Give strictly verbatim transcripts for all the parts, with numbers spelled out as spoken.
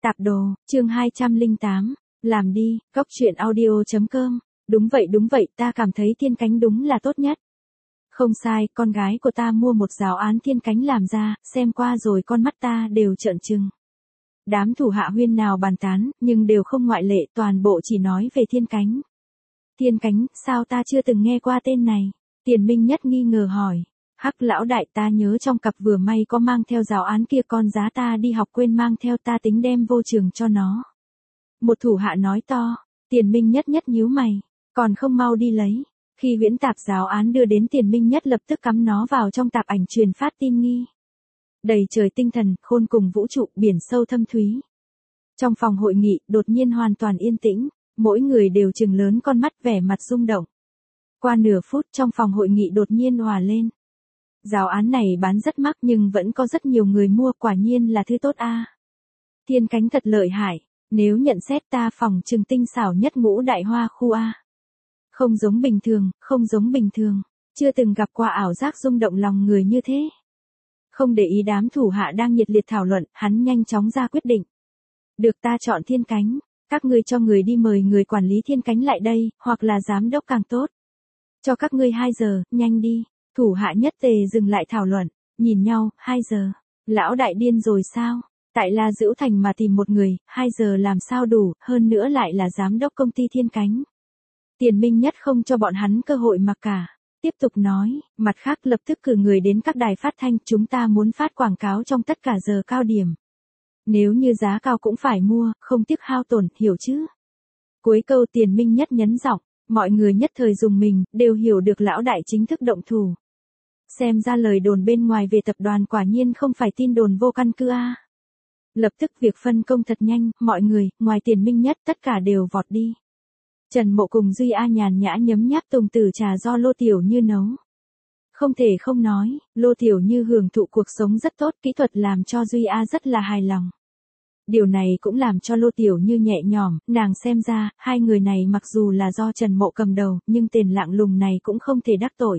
Tạp đồ, chương hai trăm lẻ tám, làm đi, góc truyện audio chấm com. Đúng vậy đúng vậy, ta cảm thấy thiên cánh đúng là tốt nhất. Không sai, con gái của ta mua một giáo án thiên cánh làm ra, xem qua rồi con mắt ta đều trợn trừng. Đám thủ hạ huyên nào bàn tán, nhưng đều không ngoại lệ, toàn bộ chỉ nói về thiên cánh. Thiên cánh, sao ta chưa từng nghe qua tên này? Tiền Minh Nhất nghi ngờ hỏi. Hắc lão đại, ta nhớ trong cặp vừa may có mang theo giáo án kia, con giá ta đi học quên mang theo, ta tính đem vô trường cho nó. Một thủ hạ nói to. Tiền Minh Nhất nhất nhíu mày, còn không mau đi lấy. Khi huyễn tạp giáo án đưa đến, Tiền Minh Nhất lập tức cắm nó vào trong tạp ảnh truyền phát tin nghi. Đầy trời tinh thần, khôn cùng vũ trụ, biển sâu thâm thúy. Trong phòng hội nghị, đột nhiên hoàn toàn yên tĩnh, mỗi người đều trừng lớn con mắt, vẻ mặt rung động. Qua nửa phút, trong phòng hội nghị đột nhiên òa lên. Giáo án này bán rất mắc nhưng vẫn có rất nhiều người mua, quả nhiên là thứ tốt a. Thiên cánh thật lợi hại, nếu nhận xét ta phòng trừng tinh xảo nhất ngũ đại hoa khu a. Không giống bình thường, không giống bình thường, chưa từng gặp qua ảo giác rung động lòng người như thế. Không để ý đám thủ hạ đang nhiệt liệt thảo luận, hắn nhanh chóng ra quyết định. Được, ta chọn thiên cánh, các ngươi cho người đi mời người quản lý thiên cánh lại đây, hoặc là giám đốc càng tốt. Cho các ngươi hai giờ, nhanh đi. Thủ hạ nhất tề dừng lại thảo luận, nhìn nhau, hai giờ. Lão đại điên rồi sao? Tại La Dữu Thành mà tìm một người, hai giờ làm sao đủ, hơn nữa lại là giám đốc công ty thiên cánh. Tiền Minh Nhất không cho bọn hắn cơ hội mà cả. Tiếp tục nói, mặt khác lập tức cử người đến các đài phát thanh, chúng ta muốn phát quảng cáo trong tất cả giờ cao điểm. Nếu như giá cao cũng phải mua, không tiếc hao tổn, hiểu chứ? Cuối câu Tiền Minh Nhất nhấn giọng, mọi người nhất thời dùng mình, đều hiểu được lão đại chính thức động thủ. Xem ra lời đồn bên ngoài về tập đoàn quả nhiên không phải tin đồn vô căn cứ a. Lập tức việc phân công thật nhanh, mọi người, ngoài Tiền Minh Nhất, tất cả đều vọt đi. Trần Mộ cùng Duy A nhàn nhã nhấm nháp tùng tử trà do Lô Tiểu Như nấu. Không thể không nói, Lô Tiểu Như hưởng thụ cuộc sống rất tốt, kỹ thuật làm cho Duy A rất là hài lòng. Điều này cũng làm cho Lô Tiểu Như nhẹ nhõm, nàng xem ra, hai người này mặc dù là do Trần Mộ cầm đầu, nhưng tiền lạng lùng này cũng không thể đắc tội.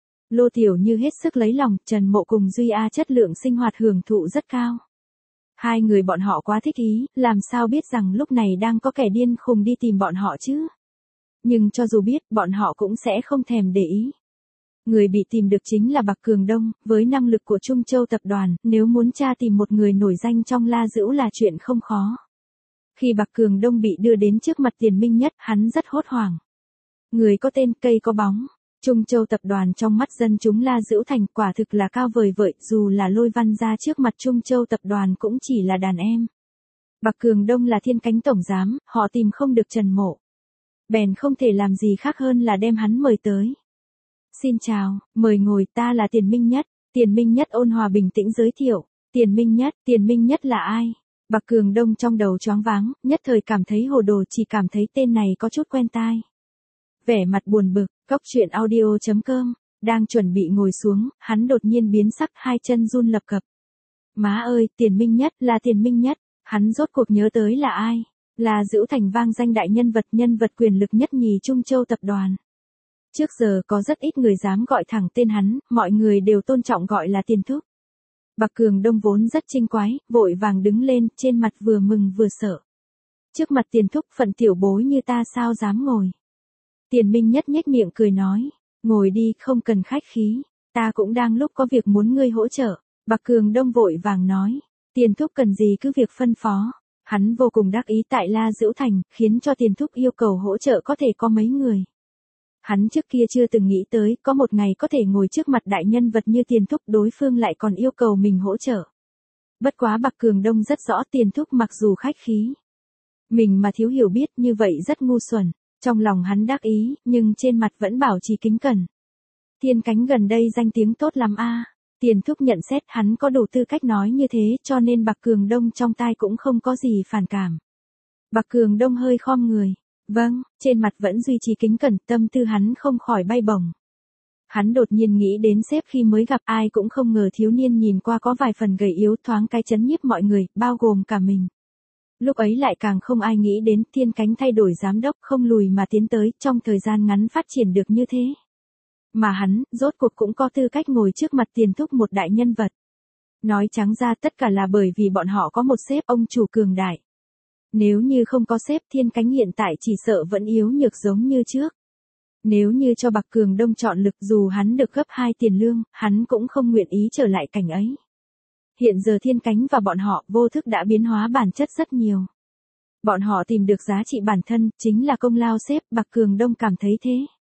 Lô Tiểu Như hết sức lấy lòng, Trần Mộ cùng Duy A chất lượng sinh hoạt hưởng thụ rất cao. Hai người bọn họ quá thích ý, làm sao biết rằng lúc này đang có kẻ điên khùng đi tìm bọn họ chứ. Nhưng cho dù biết, bọn họ cũng sẽ không thèm để ý. Người bị tìm được chính là Bạc Cường Đông, với năng lực của Trung Châu tập đoàn, nếu muốn tra tìm một người nổi danh trong La Dữu là chuyện không khó. Khi Bạc Cường Đông bị đưa đến trước mặt Tiền Minh Nhất, hắn rất hốt hoảng. Người có tên, cây có bóng. Trung Châu tập đoàn trong mắt dân chúng La Dữu Thành quả thực là cao vời vợi, dù là Lôi Văn ra trước mặt Trung Châu tập đoàn cũng chỉ là đàn em. Bạc Cường Đông là thiên cánh tổng giám, họ tìm không được Trần Mộ. Bèn không thể làm gì khác hơn là đem hắn mời tới. Xin chào, mời ngồi, ta là Tiền Minh Nhất. Tiền Minh Nhất ôn hòa bình tĩnh giới thiệu. Tiền Minh Nhất, Tiền Minh Nhất là ai? Bạc Cường Đông trong đầu choáng váng, nhất thời cảm thấy hồ đồ, chỉ cảm thấy tên này có chút quen tai. Vẻ mặt buồn bực, góc truyện audio chấm com, đang chuẩn bị ngồi xuống, hắn đột nhiên biến sắc, hai chân run lập cập. Má ơi, Tiền Minh Nhất, là Tiền Minh Nhất, hắn rốt cuộc nhớ tới là ai? Là Dữu Thành vang danh đại nhân vật, nhân vật quyền lực nhất nhì Trung Châu tập đoàn. Trước giờ có rất ít người dám gọi thẳng tên hắn, mọi người đều tôn trọng gọi là Tiền Thúc. Bạc Cường Đông vốn rất chinh quái, vội vàng đứng lên, trên mặt vừa mừng vừa sợ. Trước mặt Tiền Thúc, phận tiểu bối như ta sao dám ngồi. Tiền Minh Nhất nhếch miệng cười nói, ngồi đi, không cần khách khí, ta cũng đang lúc có việc muốn ngươi hỗ trợ. Bạc Cường Đông vội vàng nói, Tiền Thúc cần gì cứ việc phân phó. Hắn vô cùng đắc ý tại La Dữu Thành, khiến cho Tiền Thúc yêu cầu hỗ trợ có thể có mấy người. Hắn trước kia chưa từng nghĩ tới, có một ngày có thể ngồi trước mặt đại nhân vật như Tiền Thúc, đối phương lại còn yêu cầu mình hỗ trợ. Bất quá Bạc Cường Đông rất rõ Tiền Thúc mặc dù khách khí. Mình mà thiếu hiểu biết như vậy rất ngu xuẩn. Trong lòng hắn đắc ý, nhưng trên mặt vẫn bảo trì kính cẩn. Thiên cánh gần đây danh tiếng tốt lắm a. Tiền Thúc nhận xét hắn có đủ tư cách nói như thế, cho nên Bạc Cường Đông trong tai cũng không có gì phản cảm. Bạc Cường Đông hơi khom người. Vâng, trên mặt vẫn duy trì kính cẩn, tâm tư hắn không khỏi bay bổng. Hắn đột nhiên nghĩ đến sếp khi mới gặp, ai cũng không ngờ thiếu niên nhìn qua có vài phần gầy yếu, thoáng cái chấn nhiếp mọi người, bao gồm cả mình. Lúc ấy lại càng không ai nghĩ đến thiên cánh thay đổi giám đốc, không lùi mà tiến tới, trong thời gian ngắn phát triển được như thế. Mà hắn, rốt cuộc cũng có tư cách ngồi trước mặt Tiền Thúc, một đại nhân vật. Nói trắng ra tất cả là bởi vì bọn họ có một sếp ông chủ cường đại. Nếu như không có sếp Thiên Cánh hiện tại chỉ sợ vẫn yếu nhược giống như trước. Nếu như cho Bạc Cường Đông chọn lực dù hắn được gấp hai tiền lương, hắn cũng không nguyện ý trở lại cảnh ấy. Hiện giờ Thiên Cánh và bọn họ vô thức đã biến hóa bản chất rất nhiều. Bọn họ tìm được giá trị bản thân, chính là công lao sếp, Bạc Cường Đông cảm thấy thế.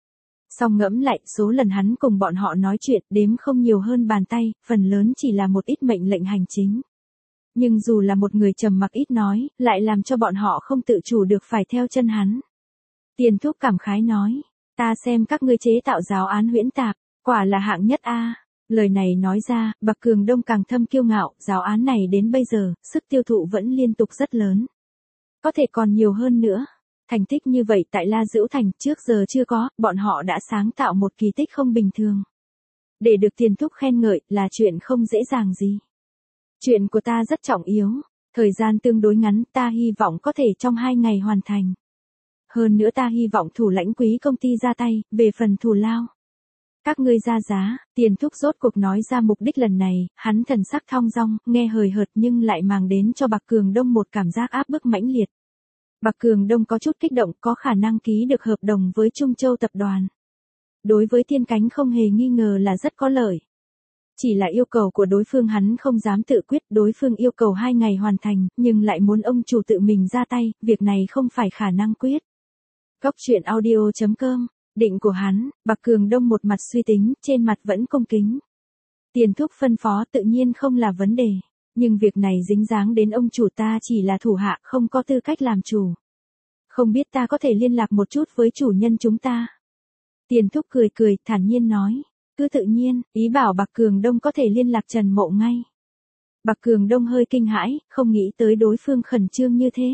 Song ngẫm lại, số lần hắn cùng bọn họ nói chuyện đếm không nhiều hơn bàn tay, phần lớn chỉ là một ít mệnh lệnh hành chính. Nhưng dù là một người trầm mặc ít nói, lại làm cho bọn họ không tự chủ được phải theo chân hắn. Tiền Thúc cảm khái nói, ta xem các ngươi chế tạo giáo án huyễn tạp, quả là hạng nhất a. Lời này nói ra, Bạc Cường Đông càng thâm kiêu ngạo, giáo án này đến bây giờ, sức tiêu thụ vẫn liên tục rất lớn. Có thể còn nhiều hơn nữa. Thành tích như vậy tại La Dữu Thành trước giờ chưa có, bọn họ đã sáng tạo một kỳ tích không bình thường. Để được Tiền Thúc khen ngợi là chuyện không dễ dàng gì. Chuyện của ta rất trọng yếu, thời gian tương đối ngắn, ta hy vọng có thể trong hai ngày hoàn thành. Hơn nữa ta hy vọng thủ lãnh quý công ty ra tay, về phần thù lao. Các ngươi ra giá, Tiền Thúc rốt cuộc nói ra mục đích lần này, hắn thần sắc thong dong, nghe hời hợt nhưng lại mang đến cho Bạc Cường Đông một cảm giác áp bức mãnh liệt. Bạc Cường Đông có chút kích động, có khả năng ký được hợp đồng với Trung Châu tập đoàn. Đối với Thiên Cánh không hề nghi ngờ là rất có lợi. Chỉ là yêu cầu của đối phương hắn không dám tự quyết, đối phương yêu cầu hai ngày hoàn thành, nhưng lại muốn ông chủ tự mình ra tay, việc này không phải khả năng quyết. Góc truyện audio chấm com, định của hắn, Bạc Cường Đông một mặt suy tính, trên mặt vẫn cung kính. Tiền Thúc phân phó tự nhiên không là vấn đề, nhưng việc này dính dáng đến ông chủ ta chỉ là thủ hạ không có tư cách làm chủ. Không biết ta có thể liên lạc một chút với chủ nhân chúng ta. Tiền Thúc cười cười, thản nhiên nói. Cứ tự nhiên, ý bảo Bạc Cường Đông có thể liên lạc Trần Mộ ngay. Bạc Cường Đông hơi kinh hãi, không nghĩ tới đối phương khẩn trương như thế.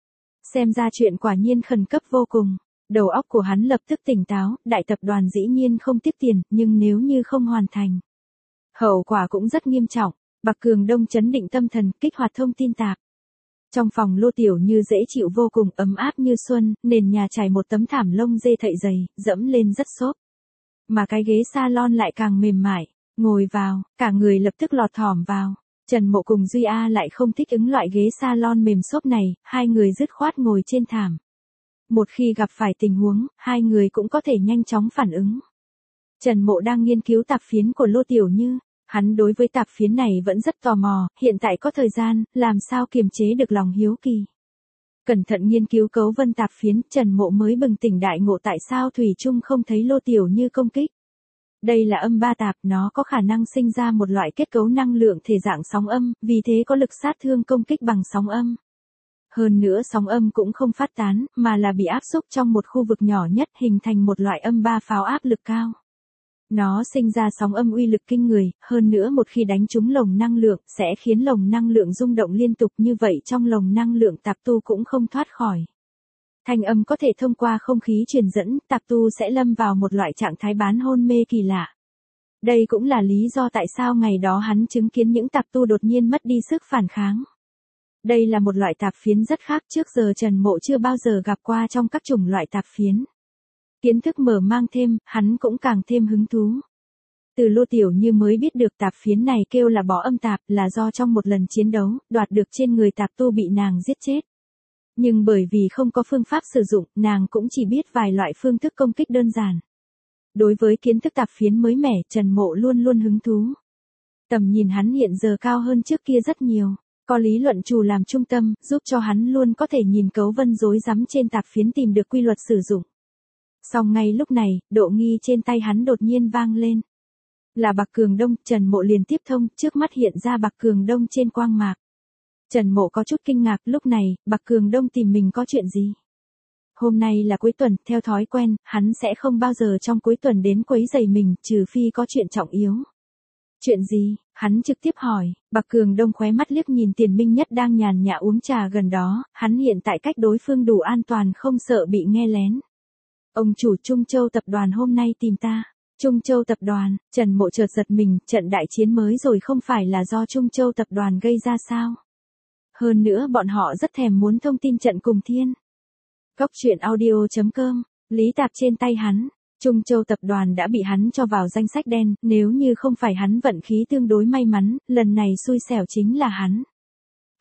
Xem ra chuyện quả nhiên khẩn cấp vô cùng. Đầu óc của hắn lập tức tỉnh táo, đại tập đoàn dĩ nhiên không tiếp tiền, nhưng nếu như không hoàn thành, hậu quả cũng rất nghiêm trọng. Bạc Cường Đông chấn định tâm thần, kích hoạt thông tin tạp. Trong phòng Lô Tiểu Như dễ chịu vô cùng, ấm áp như xuân, nền nhà trải một tấm thảm lông dê thậy dày, dẫm lên rất xốp. Mà cái ghế salon lại càng mềm mại, ngồi vào, cả người lập tức lọt thỏm vào. Trần Mộ cùng Duy A lại không thích ứng loại ghế salon mềm xốp này, hai người dứt khoát ngồi trên thảm. Một khi gặp phải tình huống, hai người cũng có thể nhanh chóng phản ứng. Trần Mộ đang nghiên cứu tạp phiến của Lô Tiểu Như, hắn đối với tạp phiến này vẫn rất tò mò, hiện tại có thời gian, làm sao kiềm chế được lòng hiếu kỳ. Cẩn thận nghiên cứu cấu vân tạp phiến, Trần Mộ mới bừng tỉnh đại ngộ tại sao Thủy Chung không thấy Lô Tiểu Như công kích. Đây là âm ba tạp, nó có khả năng sinh ra một loại kết cấu năng lượng thể dạng sóng âm, vì thế có lực sát thương công kích bằng sóng âm. Hơn nữa sóng âm cũng không phát tán, mà là bị áp xúc trong một khu vực nhỏ nhất hình thành một loại âm ba pháo áp lực cao. Nó sinh ra sóng âm uy lực kinh người, hơn nữa một khi đánh trúng lồng năng lượng, sẽ khiến lồng năng lượng rung động liên tục, như vậy trong lồng năng lượng tạp tu cũng không thoát khỏi. Thanh âm có thể thông qua không khí truyền dẫn, tạp tu sẽ lâm vào một loại trạng thái bán hôn mê kỳ lạ. Đây cũng là lý do tại sao ngày đó hắn chứng kiến những tạp tu đột nhiên mất đi sức phản kháng. Đây là một loại tạp phiến rất khác, trước giờ Trần Mộ chưa bao giờ gặp qua trong các chủng loại tạp phiến. Kiến thức mở mang thêm, hắn cũng càng thêm hứng thú. Từ Lô Tiểu Như mới biết được tạp phiến này kêu là bó âm tạp, là do trong một lần chiến đấu, đoạt được trên người tạp tu bị nàng giết chết. Nhưng bởi vì không có phương pháp sử dụng, nàng cũng chỉ biết vài loại phương thức công kích đơn giản. Đối với kiến thức tạp phiến mới mẻ, Trần Mộ luôn luôn hứng thú. Tầm nhìn hắn hiện giờ cao hơn trước kia rất nhiều. Có lý luận trù làm trung tâm, giúp cho hắn luôn có thể nhìn cấu vân rối rắm trên tạp phiến tìm được quy luật sử dụng. Song ngay lúc này, độ nghi trên tay hắn đột nhiên vang lên. Là Bạc Cường Đông, Trần Mộ liền tiếp thông, trước mắt hiện ra Bạc Cường Đông trên quang mạc. Trần Mộ có chút kinh ngạc, lúc này, Bạc Cường Đông tìm mình có chuyện gì? Hôm nay là cuối tuần, theo thói quen, hắn sẽ không bao giờ trong cuối tuần đến quấy rầy mình, trừ phi có chuyện trọng yếu. Chuyện gì? Hắn trực tiếp hỏi. Bạc Cường Đông khóe mắt liếc nhìn Tiền Minh Nhất đang nhàn nhã uống trà gần đó, hắn hiện tại cách đối phương đủ an toàn không sợ bị nghe lén. Ông chủ Trung Châu tập đoàn hôm nay tìm ta. Trung Châu tập đoàn, Trần Mộ chợt giật mình, trận đại chiến mới rồi không phải là do Trung Châu tập đoàn gây ra sao? Hơn nữa bọn họ rất thèm muốn thông tin trận cùng thiên. Góc truyện audio chấm com, lý tạp trên tay hắn. Trung Châu tập đoàn đã bị hắn cho vào danh sách đen, nếu như không phải hắn vận khí tương đối may mắn, lần này xui xẻo chính là hắn.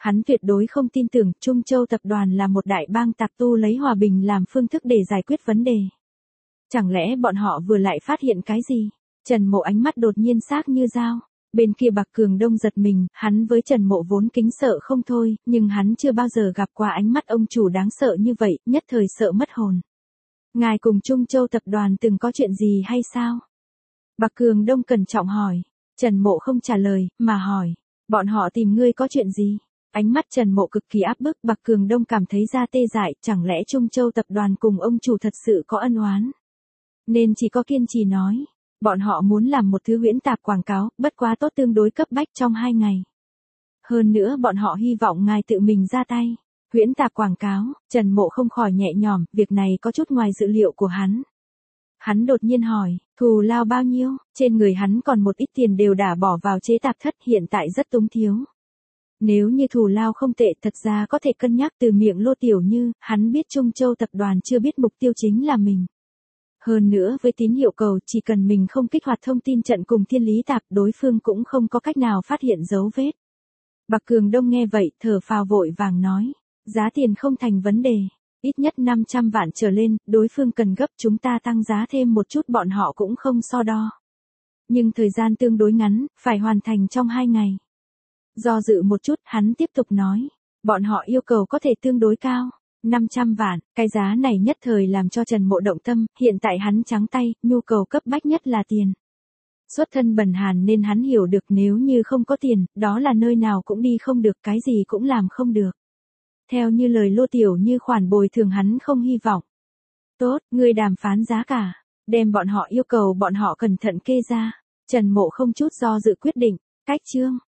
Hắn tuyệt đối không tin tưởng Trung Châu tập đoàn là một đại bang tạp tu lấy hòa bình làm phương thức để giải quyết vấn đề. Chẳng lẽ bọn họ vừa lại phát hiện cái gì? Trần Mộ ánh mắt đột nhiên sắc như dao. Bên kia Bạc Cường Đông giật mình, hắn với Trần Mộ vốn kính sợ không thôi, nhưng hắn chưa bao giờ gặp qua ánh mắt ông chủ đáng sợ như vậy, nhất thời sợ mất hồn. Ngài cùng Trung Châu tập đoàn từng có chuyện gì hay sao? Bạc Cường Đông cẩn trọng hỏi. Trần Mộ không trả lời, mà hỏi. Bọn họ tìm ngươi có chuyện gì? Ánh mắt Trần Mộ cực kỳ áp bức, Bạc Cường Đông cảm thấy da tê dại, chẳng lẽ Trung Châu tập đoàn cùng ông chủ thật sự có ân oán? Nên chỉ có kiên trì nói. Bọn họ muốn làm một thứ huyễn tạp quảng cáo, bất quá tốt tương đối cấp bách trong hai ngày. Hơn nữa bọn họ hy vọng ngài tự mình ra tay. Huyễn tạp quảng cáo, Trần Mộ không khỏi nhẹ nhõm, việc này có chút ngoài dự liệu của hắn. Hắn đột nhiên hỏi, thù lao bao nhiêu? Trên người hắn còn một ít tiền đều đã bỏ vào chế tạp thất, hiện tại rất túng thiếu. Nếu như thù lao không tệ, thật ra có thể cân nhắc. Từ miệng Lô Tiểu Như, hắn biết Trung Châu tập đoàn chưa biết mục tiêu chính là mình. Hơn nữa với tín hiệu cầu, chỉ cần mình không kích hoạt thông tin trận cùng thiên lý tạp, đối phương cũng không có cách nào phát hiện dấu vết. Bạc Cường Đông nghe vậy, thở phào vội vàng nói, giá tiền không thành vấn đề, ít nhất năm trăm vạn trở lên, đối phương cần gấp, chúng ta tăng giá thêm một chút, bọn họ cũng không so đo. Nhưng thời gian tương đối ngắn, phải hoàn thành trong hai ngày. Do dự một chút, hắn tiếp tục nói, bọn họ yêu cầu có thể tương đối cao. năm trăm vạn, cái giá này nhất thời làm cho Trần Mộ động tâm, hiện tại hắn trắng tay, nhu cầu cấp bách nhất là tiền. Xuất thân bần hàn nên hắn hiểu được nếu như không có tiền, đó là nơi nào cũng đi không được, cái gì cũng làm không được. Theo như lời Lô Tiểu Như, khoản bồi thường hắn không hy vọng. Tốt, ngươi đàm phán giá cả, đem bọn họ yêu cầu bọn họ cẩn thận kê ra. Trần Mộ không chút do dự quyết định, cách chương.